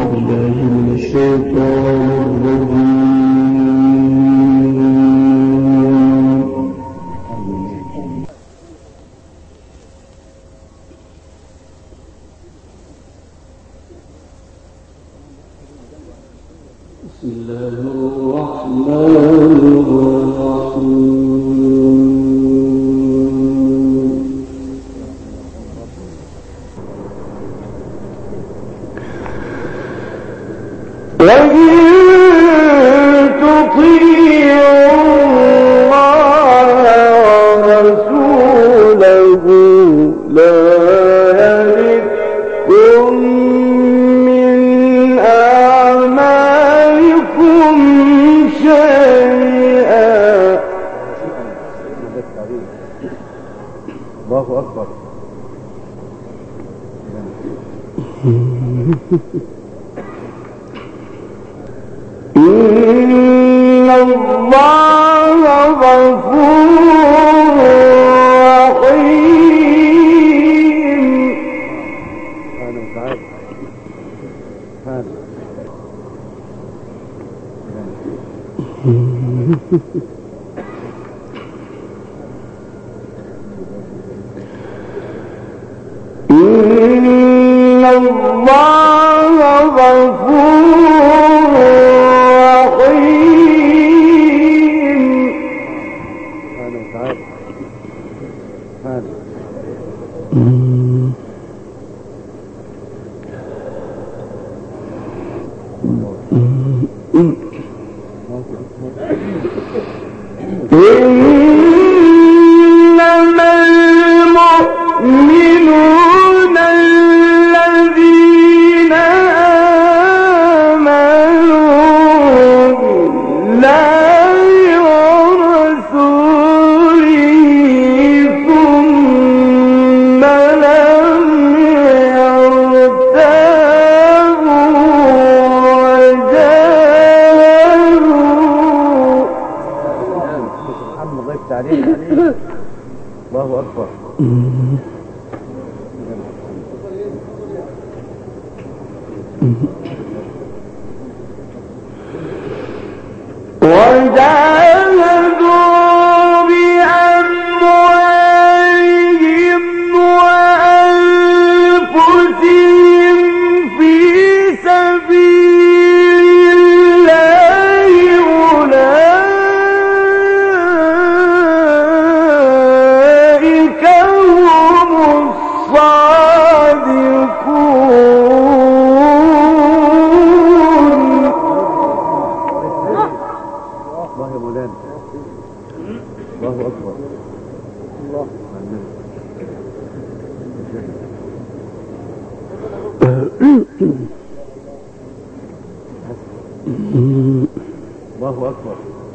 إن الله غفور رحيم. إن الله غفور رحيم. إنما المؤمنون الذين آمنوا بالله ورسوله ثم لم يرتابوا وجاهدوا. الله أكبر. وجاهدوا بأموالهم وأنفسهم في سبيل الله أولئك هم الصادقون. الله يا مولانا. الله أكبر. الله الله أكبر.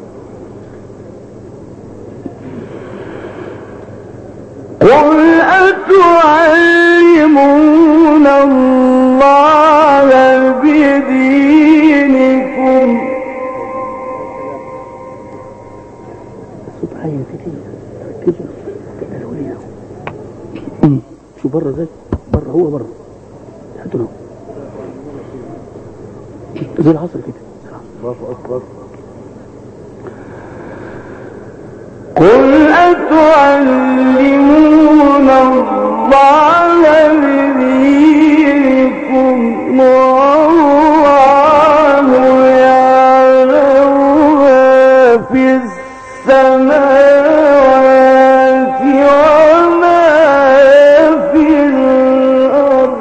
قل أتعلمون الله بدينكم. صبحين كتير كده الوليه شو بره زي بره هو بره حتى له زي العصر كده. الله أكبر. قل أتعلمون الله بدينكم والله يعلم ما في السماوات وما في الأرض.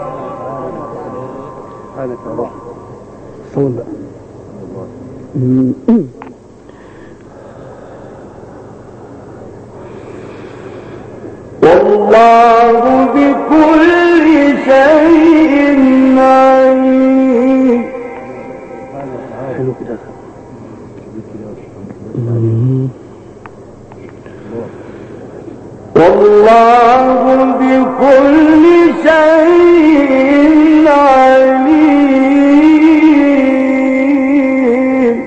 سبحانك يا رب. صول بقى. والله بكل شيء عليم. حلو كده. والله بكل شيء عليم.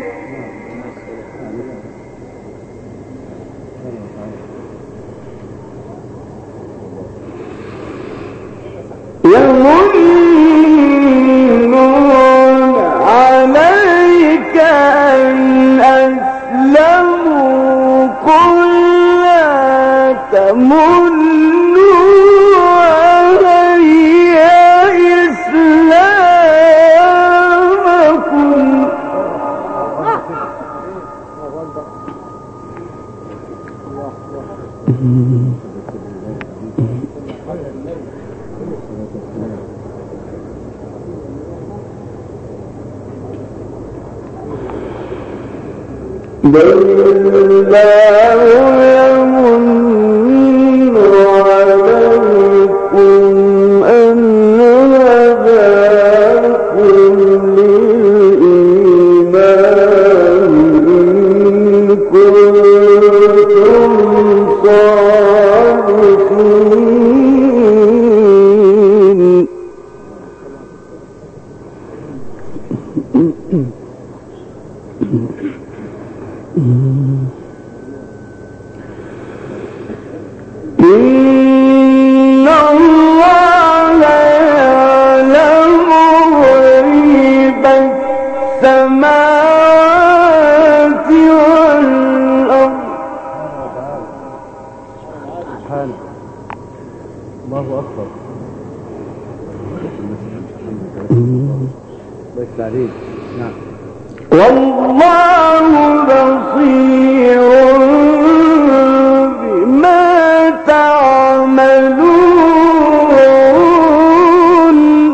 يمنون بل الله يمن عليكم أن هداكم للإيمان إن كنتم صادقين. إن الله يعلم غيب السماوات والأرض. الله أكبر. بس عليك. نعم. والله بصير بما تعملون.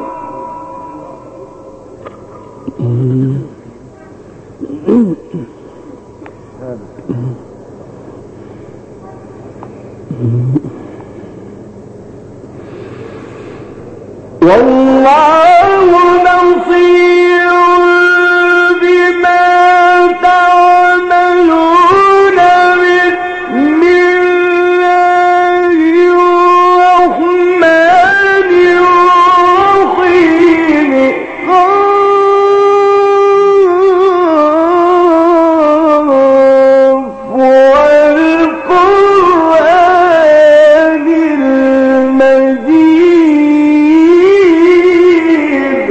والله بصير بما تعملون. بسم الله الرحمن الرحيم. والقرآن المجيد.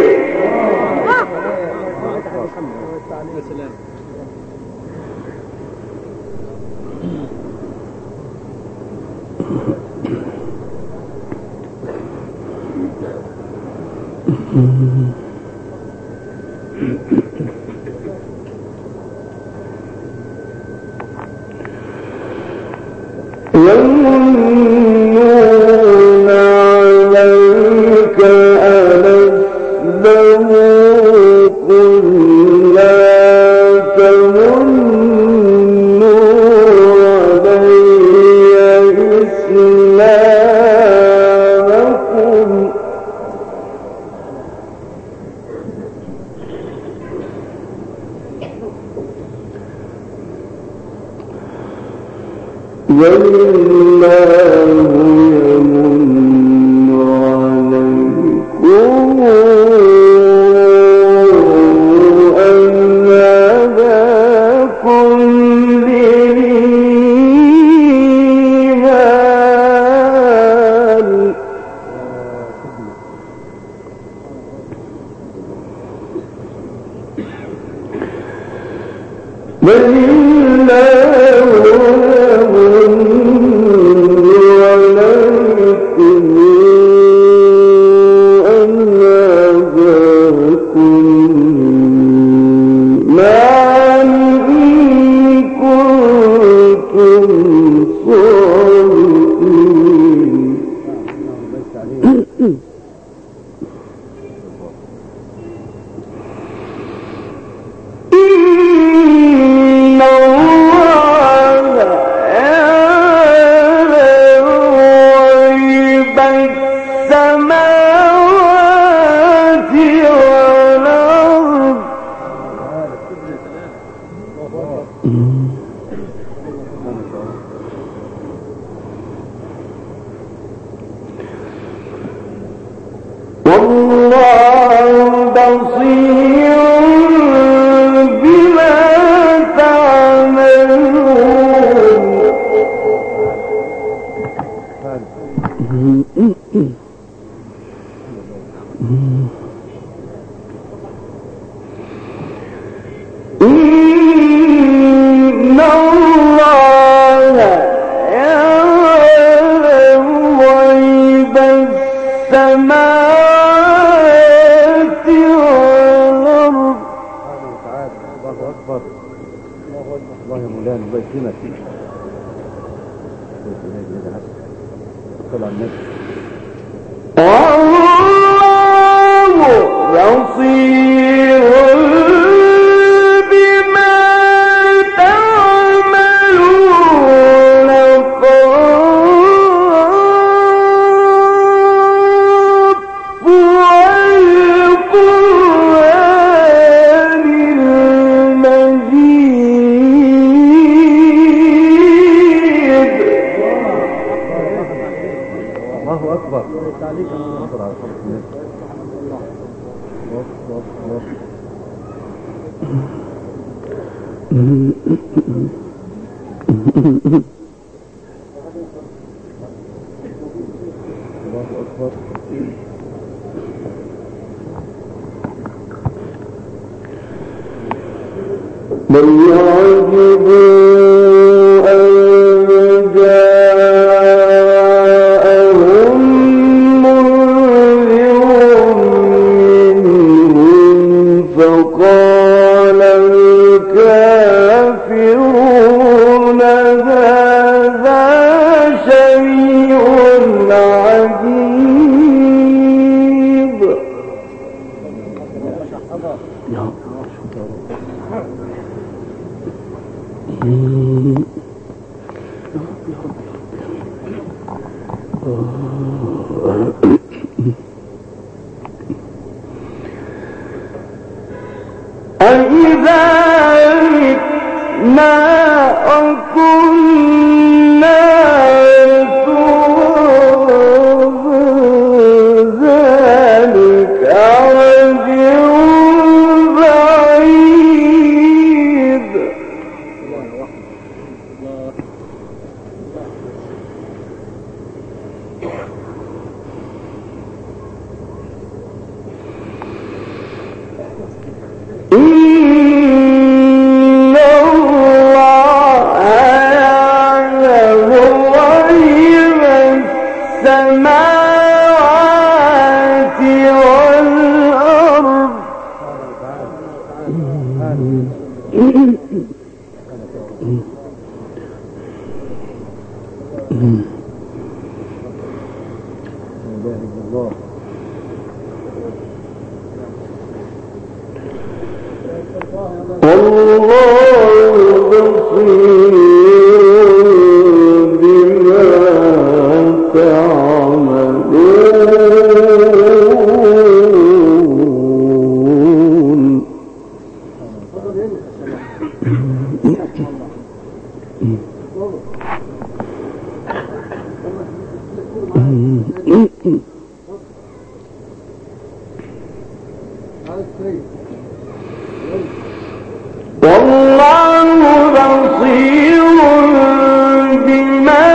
يمنون عليك أن أسلموا. قل لا تمنوا علي إسلامكم بل الله يمن عليكم أن هداكم للإيمان بل الله بصير بما تعملون. بل يعجبوا أن جاءهم منذر منهم فقال الكافرون هذا شيء عجيب. أإذا متنا وكنا ترابا ذلك رجع بعيد. إن الله يعلم غيب السماوات والأرض. والله بصير بما تعملون. والله بصير بما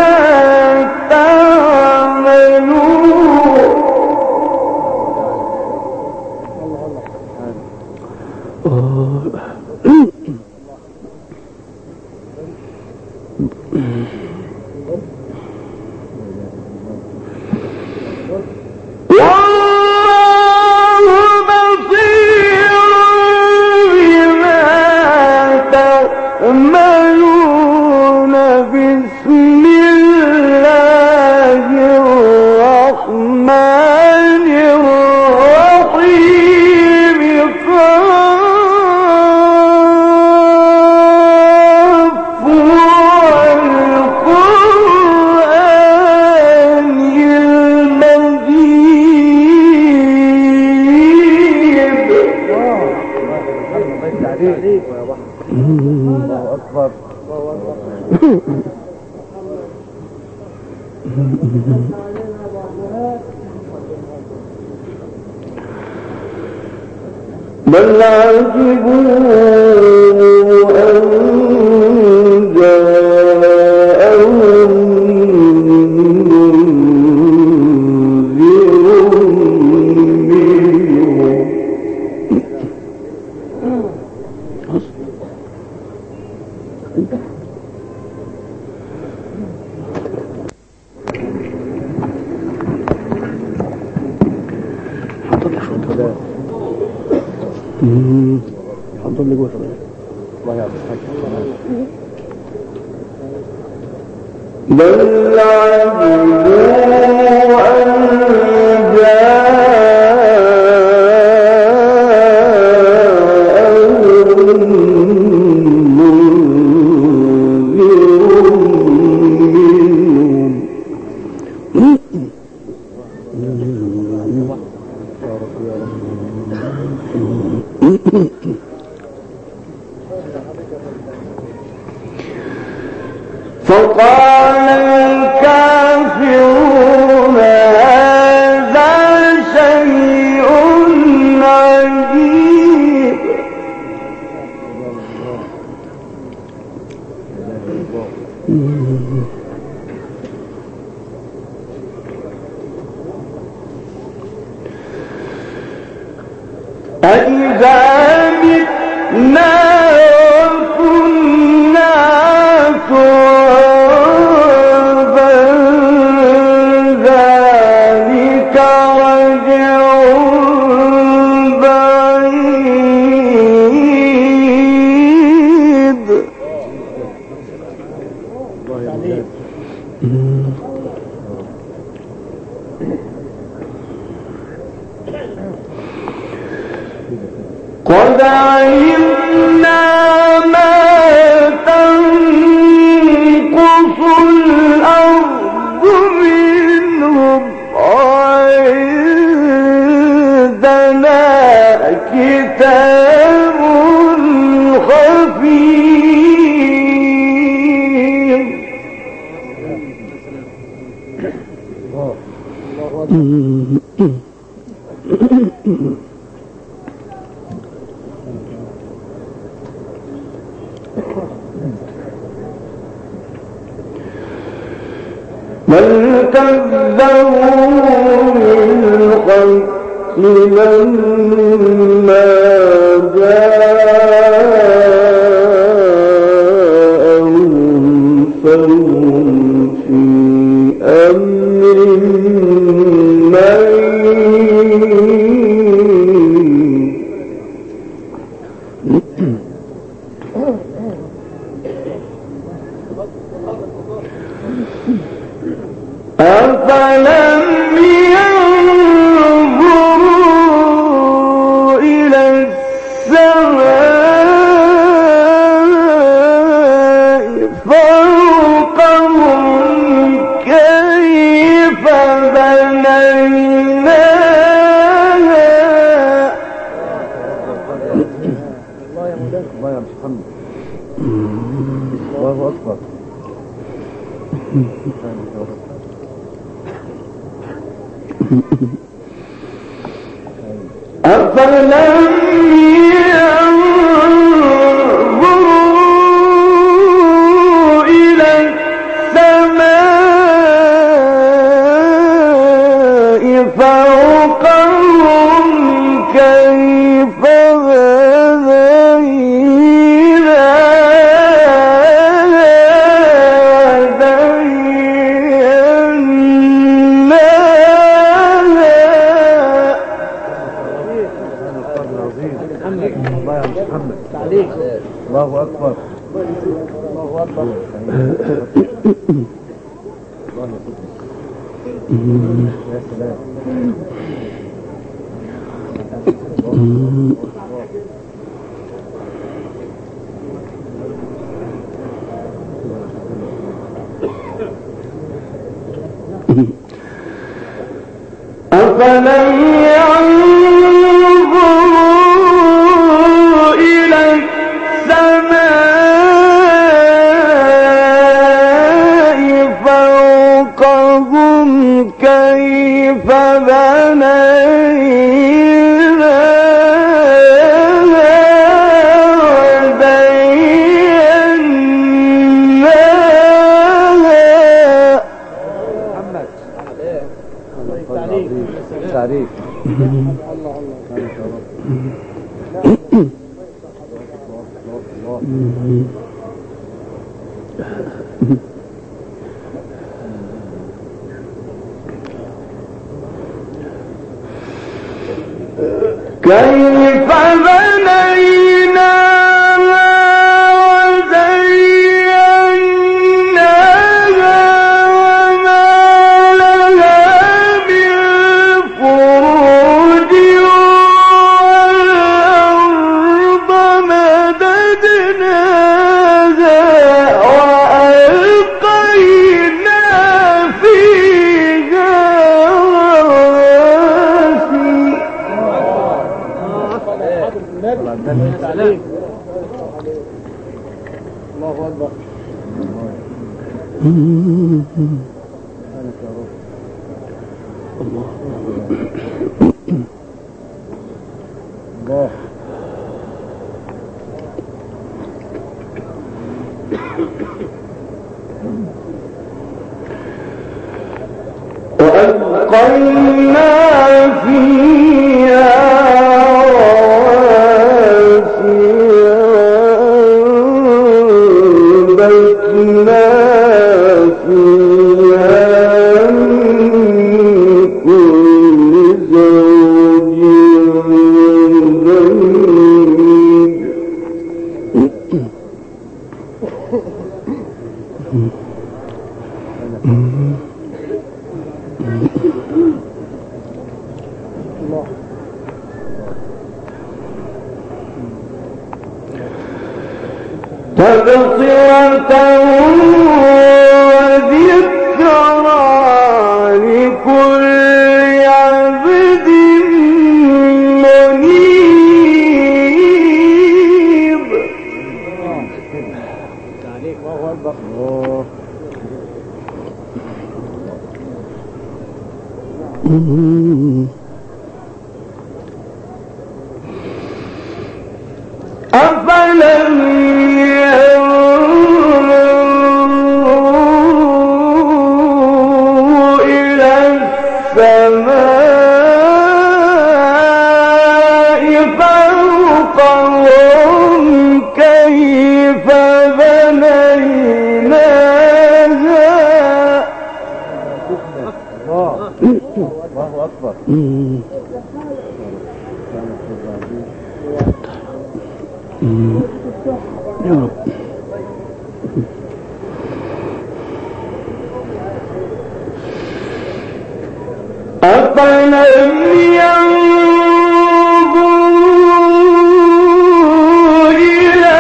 تعملون. تعملون. بسم الله الرحمن الرحيم. قاف والقرآن المجيد. الله أكبر. بل عجبوا أن جاءهم منذر منهم. حضر لي جوه الله يعطيك. بل عجبوا أن جاءهم منذر منهم. فقال الكافرون هذا شيء عجيب. أإذا متنا وكنا ترابا ذلك رجع بعيد. قد علمنا ما تنقص الأرض منهم وعندنا كتاب حفيظ. بل كذبوا بالحق لما جاءهم فهم في أمر أفلم ينظروا إلى السماء فوقهم كيف بنيناها. الله يا مولانا. الله يا محمد. الله أكبر. أفلم ينظروا إلى السماء فوقهم كيف الله أكبر. الله أكبر. يا سلام. أفلم ينظروا إلى السماء فوقهم كيف تعريف. كيف بنيناها وزيناها وما لها من فروج والأرض مددناها وألقينا فيها رواسي. الله أكبر. الله. وألقينا فيها تبصرة وذكرى لكل عبد منيب. أفلم ينظروا إلى السماء فوقهم كيف بنيناها. الله أكبر. يا رب. أفلم ينظروا إلى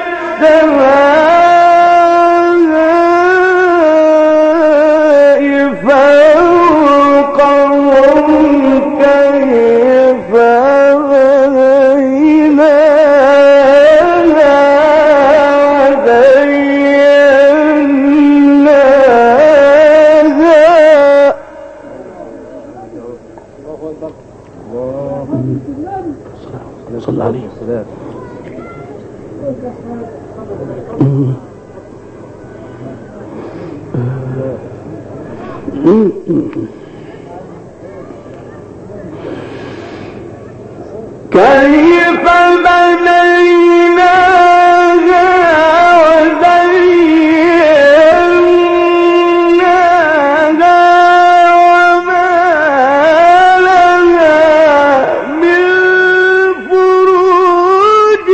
السماء فوقهم كيف صلى عليه السلام. كيف بنيناها وزيناها وما لها من فروج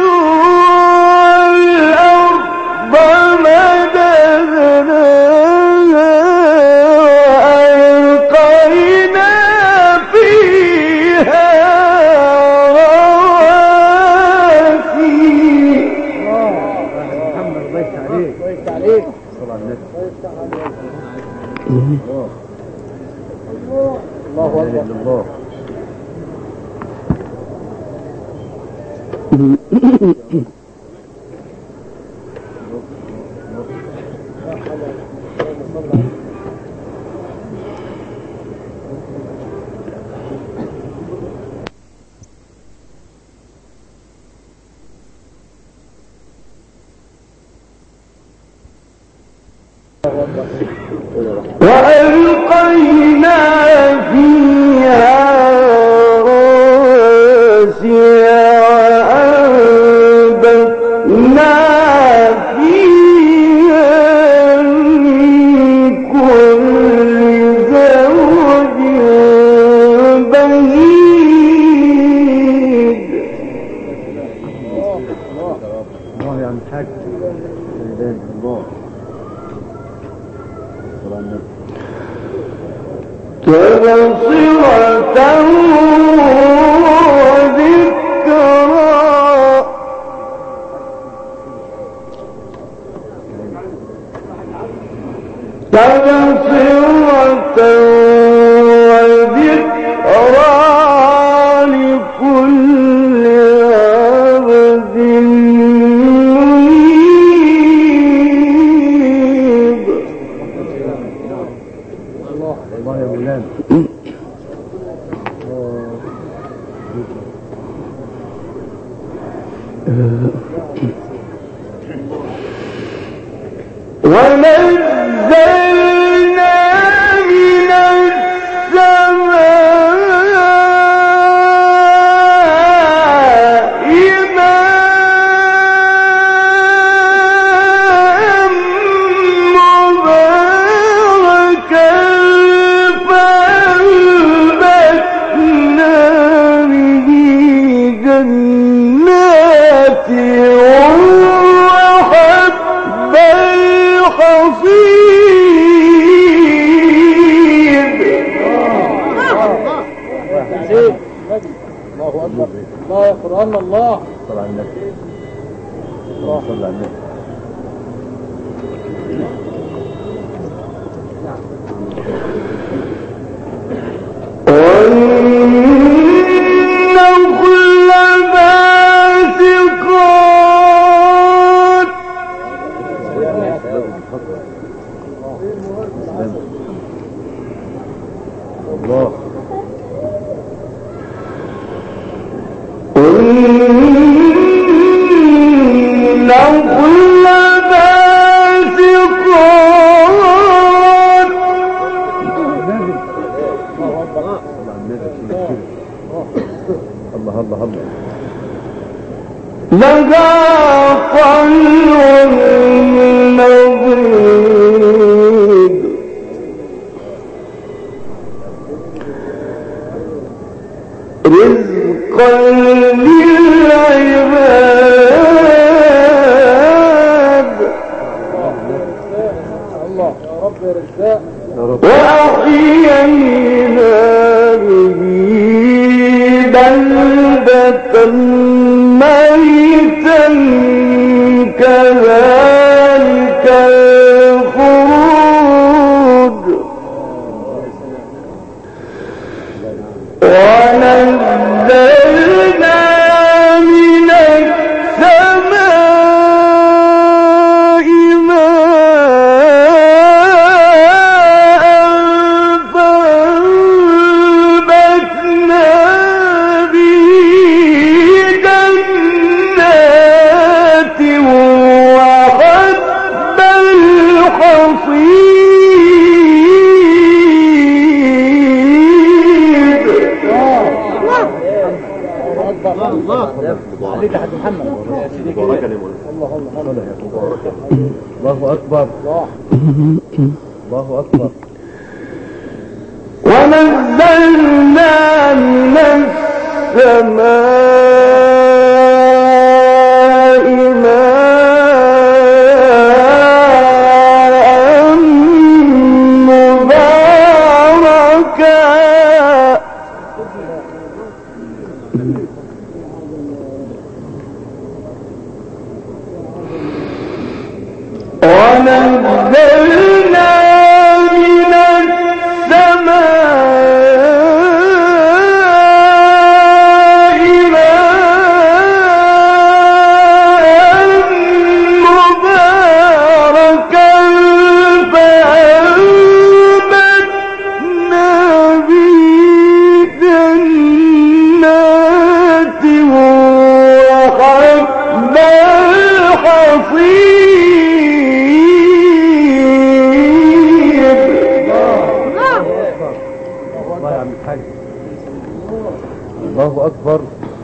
والأرض مددناها وألقينا فيها الله أكبر. الله. وألقينا فيها رواسي وأنبتنا فيها من كل زوج بهيج. الله يا عم الحاج. الله. تبصرة وذكرى تبصرة وذكرى لكل عبد منيب. الله يا مولانا. ونزلنا من السماء ماء مباركا فأنبتنا به جنات وحب الحصيد. الله أكبر. الله يا قرآن. الله. صلى على النبي. صلى على النبي. الله أكبر. الله أكبر. ونزلنا من السماء ماء مباركا ونزلنا من السماء ماء مباركا فأنبتنا به جنات وحب الحصيد. الله أكبر.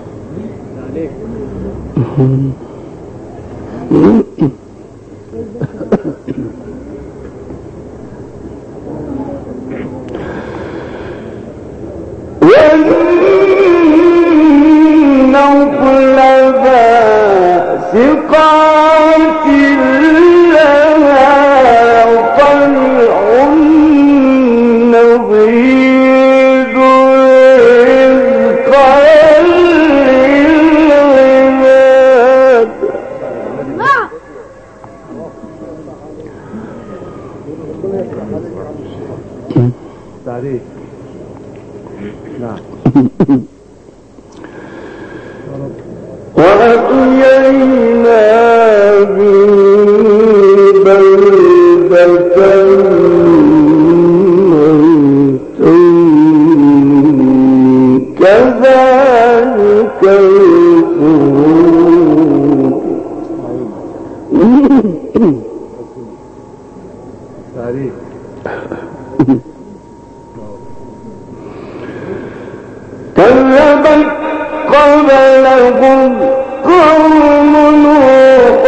والنخل باسقات لها طلع نضيد رزقا للعباد. تعريف. نعم. وأحيينا به بلدة ميتا كذلك الخروج. تعريف. كذبت قبلهم قوم نوح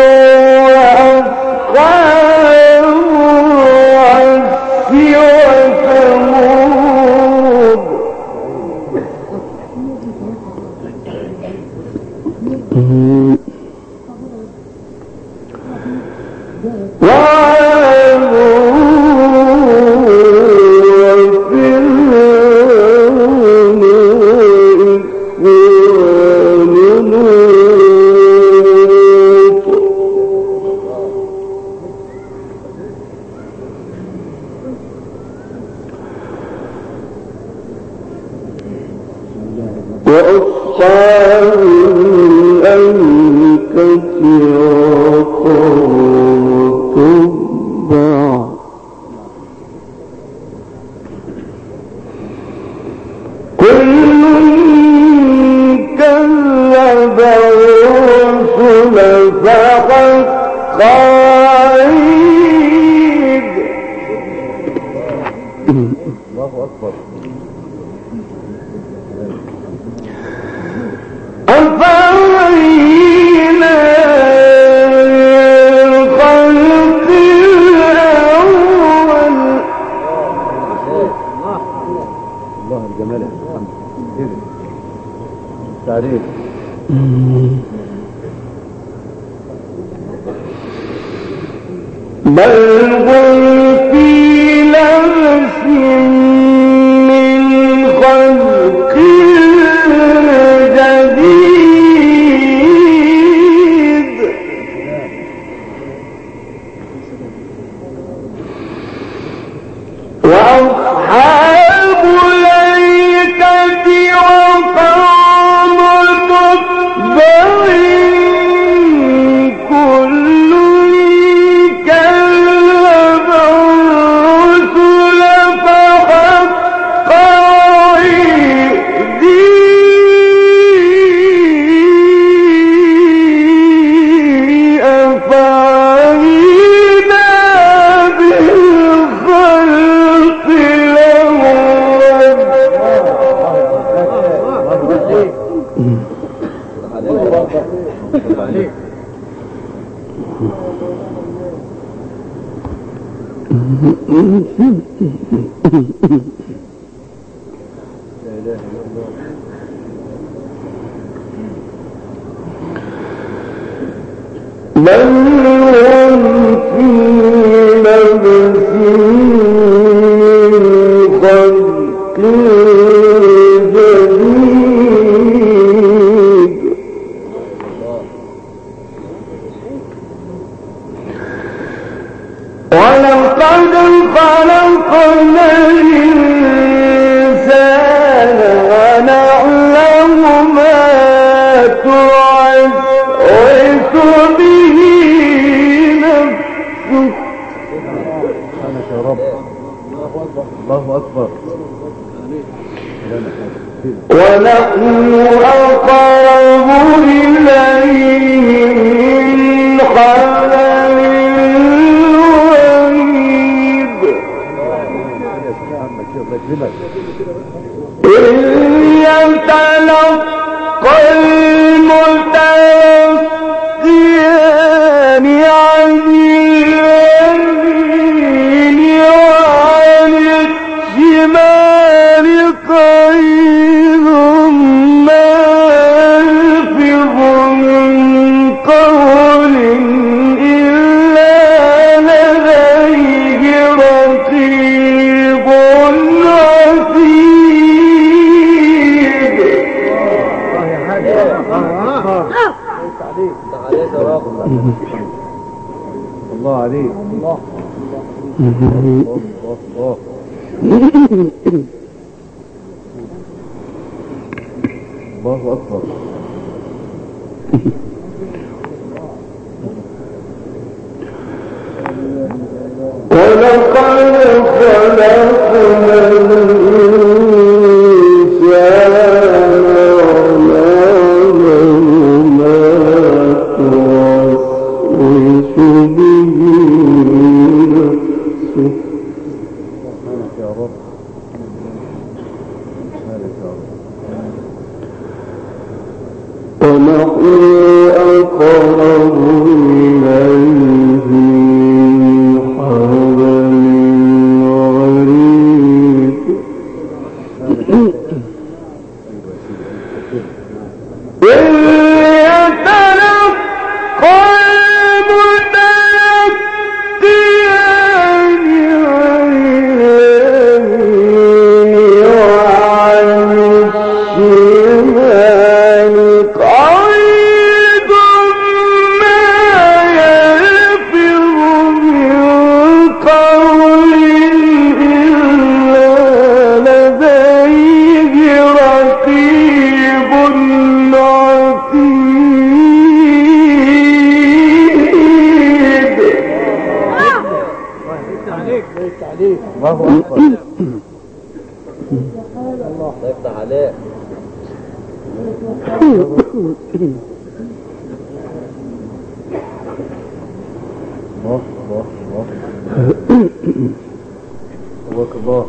وأصحاب الرس وثمود وعاد وفرعون وأصحاب الأيكة وقوم تبع كل كذب الرسل فحق وعيد. الله أكبر. أفرأينا الخلق الأول. الله الجمال الحمد كده تعريف. بل هم في لبس من خلق جديد. وأصحاب الأيكة وقوم تبع كل كذب الرسل فحق وعيدي. أفعينا بالخلق الأول. لا إله إلا الله. بل هم في لبس من خلق جديد. ولقد خلقنا الإنسان ونعلم ما توعد به نفسه. سبحانك يا رب. الله أكبر. ونحن أقرب إليه من حبل الوريد. إذ يتلقى المتلقيان عن اليمين وعن الشمال قعيد ما يلفظ من قول إلا لديه رقيب عتيد. الله عليك. الله الله أكبر. ولقد خلقنا الإنسان ونعلم ما توسوس به نفسه. سبحانك يا رب. سبحانك يا رب. ونحن أقرب إليه من حبل الوريد. الله أكبر. الله يفتح عليك. الله الله الله تبارك الله.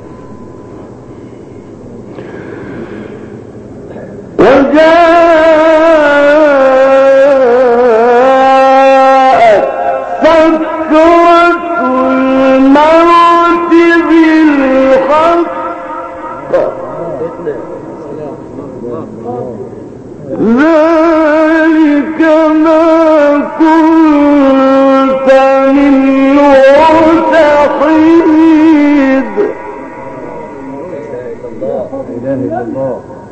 وجاءت سكرة الموت بالحق ذلك ما كنت منه تحيد. لا إله إلا الله.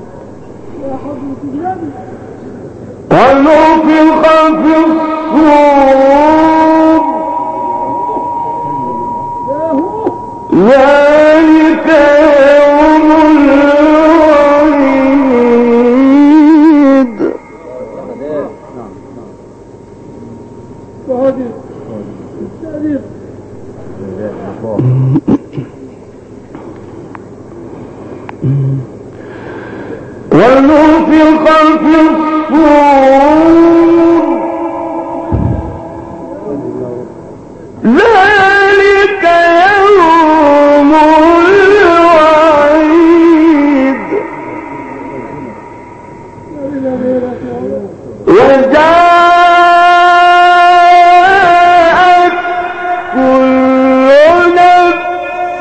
ونفخ في الصور ذلك يوم الوعيد. ونفخ في الصور ذلك يوم الوعيد. وجاءت كل نفس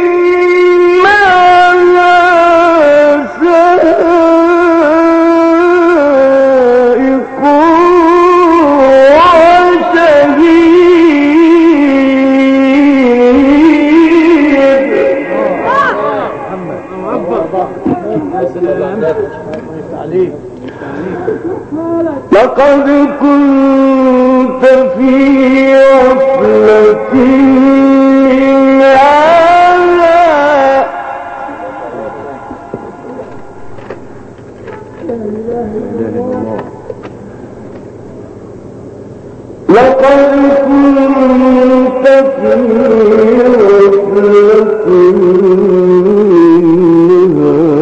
معها سائق وشهيد. لقد كنت في غفلة من هذا. لقد كنت في غفلة من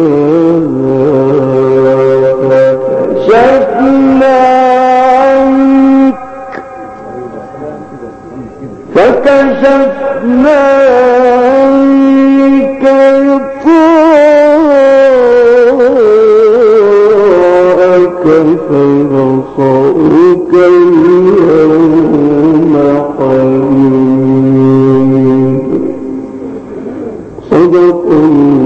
هذا فكشفنا عنك غطاءك فبصرك اليوم حديد. صدق الله.